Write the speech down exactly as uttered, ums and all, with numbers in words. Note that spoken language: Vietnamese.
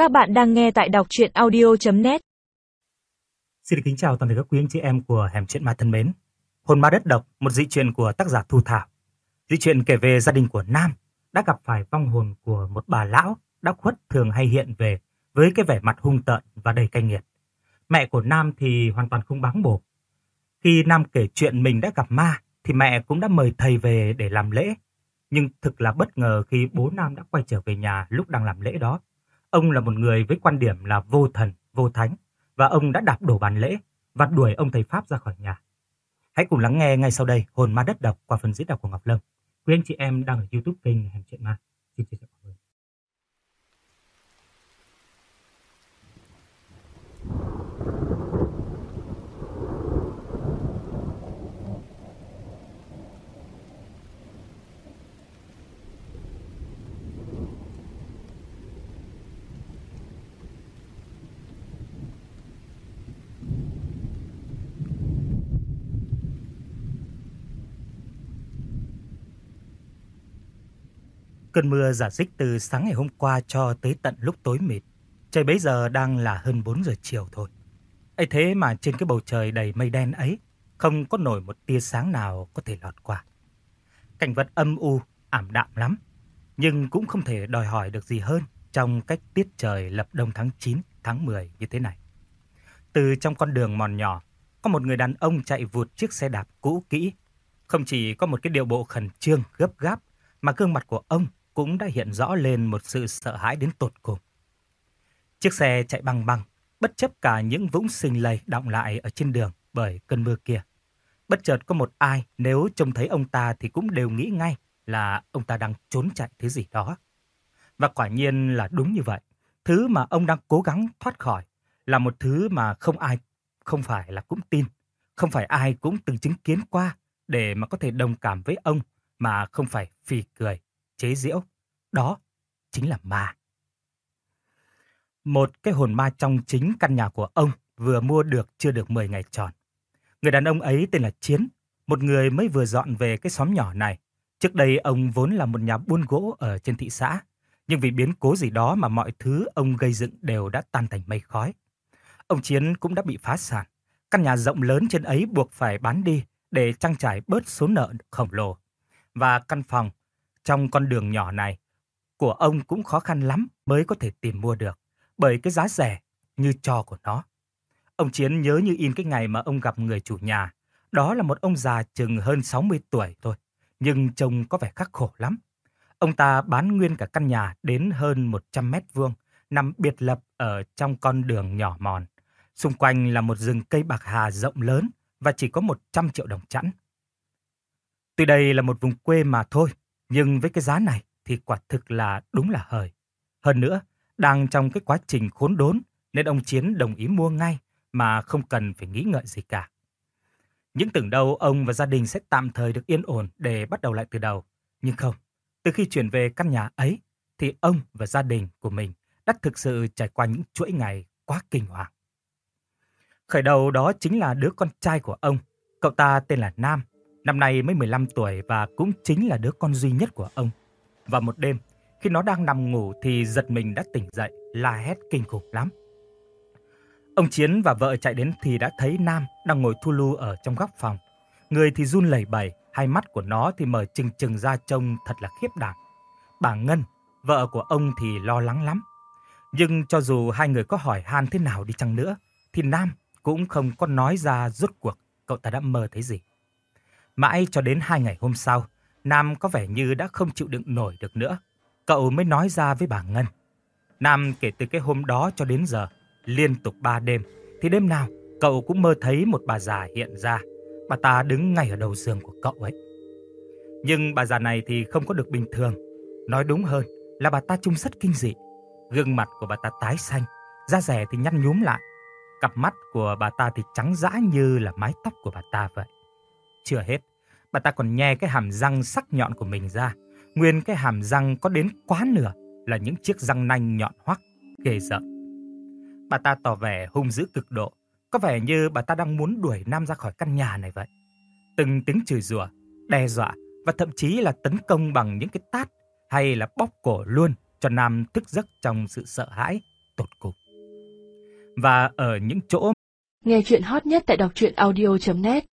Các bạn đang nghe tại đọc truyện audio chấm net. Xin được kính chào toàn thể các quý anh chị em của Hẻm Truyện Ma thân mến. Hồn Ma Đất Độc, một dị truyện của tác giả Thu Thảo. Dị truyện kể về gia đình của Nam đã gặp phải vong hồn của một bà lão đã khuất thường hay hiện về với cái vẻ mặt hung tợn và đầy cay nghiệt. Mẹ của Nam thì hoàn toàn không báng bổ. Khi Nam kể chuyện mình đã gặp ma thì mẹ cũng đã mời thầy về để làm lễ. Nhưng thực là bất ngờ khi bố Nam đã quay trở về nhà lúc đang làm lễ đó. Ông là một người với quan điểm là vô thần, vô thánh, và ông đã đạp đổ bàn lễ và đuổi ông thầy Pháp ra khỏi nhà. Hãy cùng lắng nghe ngay sau đây Hồn Ma Đất Độc qua phần diễn đọc của Ngọc Lâm. Quý anh chị em đang ở YouTube kênh Hẻm Truyện Ma. Xin chia sẻ cảm ơn. Cơn mưa rả rích từ sáng ngày hôm qua cho tới tận lúc tối mịt. Trời bấy giờ đang là hơn bốn giờ chiều thôi. ấy thế mà trên cái bầu trời đầy mây đen ấy không có nổi một tia sáng nào có thể lọt qua. Cảnh vật âm u, ảm đạm lắm, nhưng cũng không thể đòi hỏi được gì hơn trong cách tiết trời lập đông tháng chín, tháng mười như thế này. Từ trong con đường mòn nhỏ, có một người đàn ông chạy vụt chiếc xe đạp cũ kỹ. Không chỉ có một cái điệu bộ khẩn trương, gấp gáp, mà gương mặt của ông cũng đã hiện rõ lên một sự sợ hãi đến tột cùng. Chiếc xe chạy băng băng, bất chấp cả những vũng sình lầy đọng lại ở trên đường bởi cơn mưa kia. Bất chợt có một ai nếu trông thấy ông ta thì cũng đều nghĩ ngay là ông ta đang trốn chạy thứ gì đó. Và quả nhiên là đúng như vậy. Thứ mà ông đang cố gắng thoát khỏi là một thứ mà không ai, không phải là cũng tin, không phải ai cũng từng chứng kiến qua để mà có thể đồng cảm với ông mà không phải phì cười, chế giễu. Đó chính là ma. Một cái hồn ma trong chính căn nhà của ông vừa mua được chưa được mười ngày tròn. Người đàn ông ấy tên là Chiến, một người mới vừa dọn về cái xóm nhỏ này. Trước đây ông vốn là một nhà buôn gỗ ở trên thị xã, nhưng vì biến cố gì đó mà mọi thứ ông gây dựng đều đã tan thành mây khói. Ông Chiến cũng đã bị phá sản. Căn nhà rộng lớn trên ấy buộc phải bán đi để trang trải bớt số nợ khổng lồ. Và căn phòng trong con đường nhỏ này của ông cũng khó khăn lắm mới có thể tìm mua được, bởi cái giá rẻ như tro của nó. Ông Chiến nhớ như in cái ngày mà ông gặp người chủ nhà. Đó là một ông già chừng hơn sáu mươi tuổi thôi, nhưng trông có vẻ khắc khổ lắm. Ông ta bán nguyên cả căn nhà đến hơn một trăm mét vuông, nằm biệt lập ở trong con đường nhỏ mòn. Xung quanh là một rừng cây bạc hà rộng lớn và chỉ có một trăm triệu đồng chẵn. Tuy đây là một vùng quê mà thôi, nhưng với cái giá này thì quả thực là đúng là hời. Hơn nữa, đang trong cái quá trình khốn đốn nên ông Chiến đồng ý mua ngay mà không cần phải nghĩ ngợi gì cả. Những tưởng đâu ông và gia đình sẽ tạm thời được yên ổn để bắt đầu lại từ đầu. Nhưng không, từ khi chuyển về căn nhà ấy thì ông và gia đình của mình đã thực sự trải qua những chuỗi ngày quá kinh hoàng. Khởi đầu đó chính là đứa con trai của ông. Cậu ta tên là Nam, năm nay mới mười lăm tuổi và cũng chính là đứa con duy nhất của ông. Và một đêm, khi nó đang nằm ngủ thì giật mình đã tỉnh dậy, la hét kinh khủng lắm. Ông Chiến và vợ chạy đến thì đã thấy Nam đang ngồi thu lu ở trong góc phòng. Người thì run lẩy bẩy, hai mắt của nó thì mở trừng trừng ra trông thật là khiếp đảm. Bà Ngân, vợ của ông thì lo lắng lắm. Nhưng cho dù hai người có hỏi han thế nào đi chăng nữa, thì Nam cũng không có nói ra rốt cuộc cậu ta đã mơ thấy gì. Mãi cho đến hai ngày hôm sau, Nam có vẻ như đã không chịu đựng nổi được nữa. Cậu mới nói ra với bà Ngân. Nam kể từ cái hôm đó cho đến giờ, liên tục ba đêm, thì đêm nào cậu cũng mơ thấy một bà già hiện ra. Bà ta đứng ngay ở đầu giường của cậu ấy. Nhưng bà già này thì không có được bình thường. Nói đúng hơn là bà ta trông rất kinh dị. Gương mặt của bà ta tái xanh, da dẻ thì nhăn nhúm lại. Cặp mắt của bà ta thì trắng dã như là mái tóc của bà ta vậy. Chưa hết, bà ta còn nhe cái hàm răng sắc nhọn của mình ra. Nguyên cái hàm răng có đến quá nửa là những chiếc răng nanh nhọn hoắt, ghê rợn. Bà ta tỏ vẻ hung dữ cực độ, có vẻ như bà ta đang muốn đuổi Nam ra khỏi căn nhà này vậy. Từng tiếng chửi rủa, đe dọa và thậm chí là tấn công bằng những cái tát hay là bóp cổ luôn cho Nam thức giấc trong sự sợ hãi tột cùng. Và ở những chỗ Nghe chuyện hot nhất tại đọc truyện audio chấm net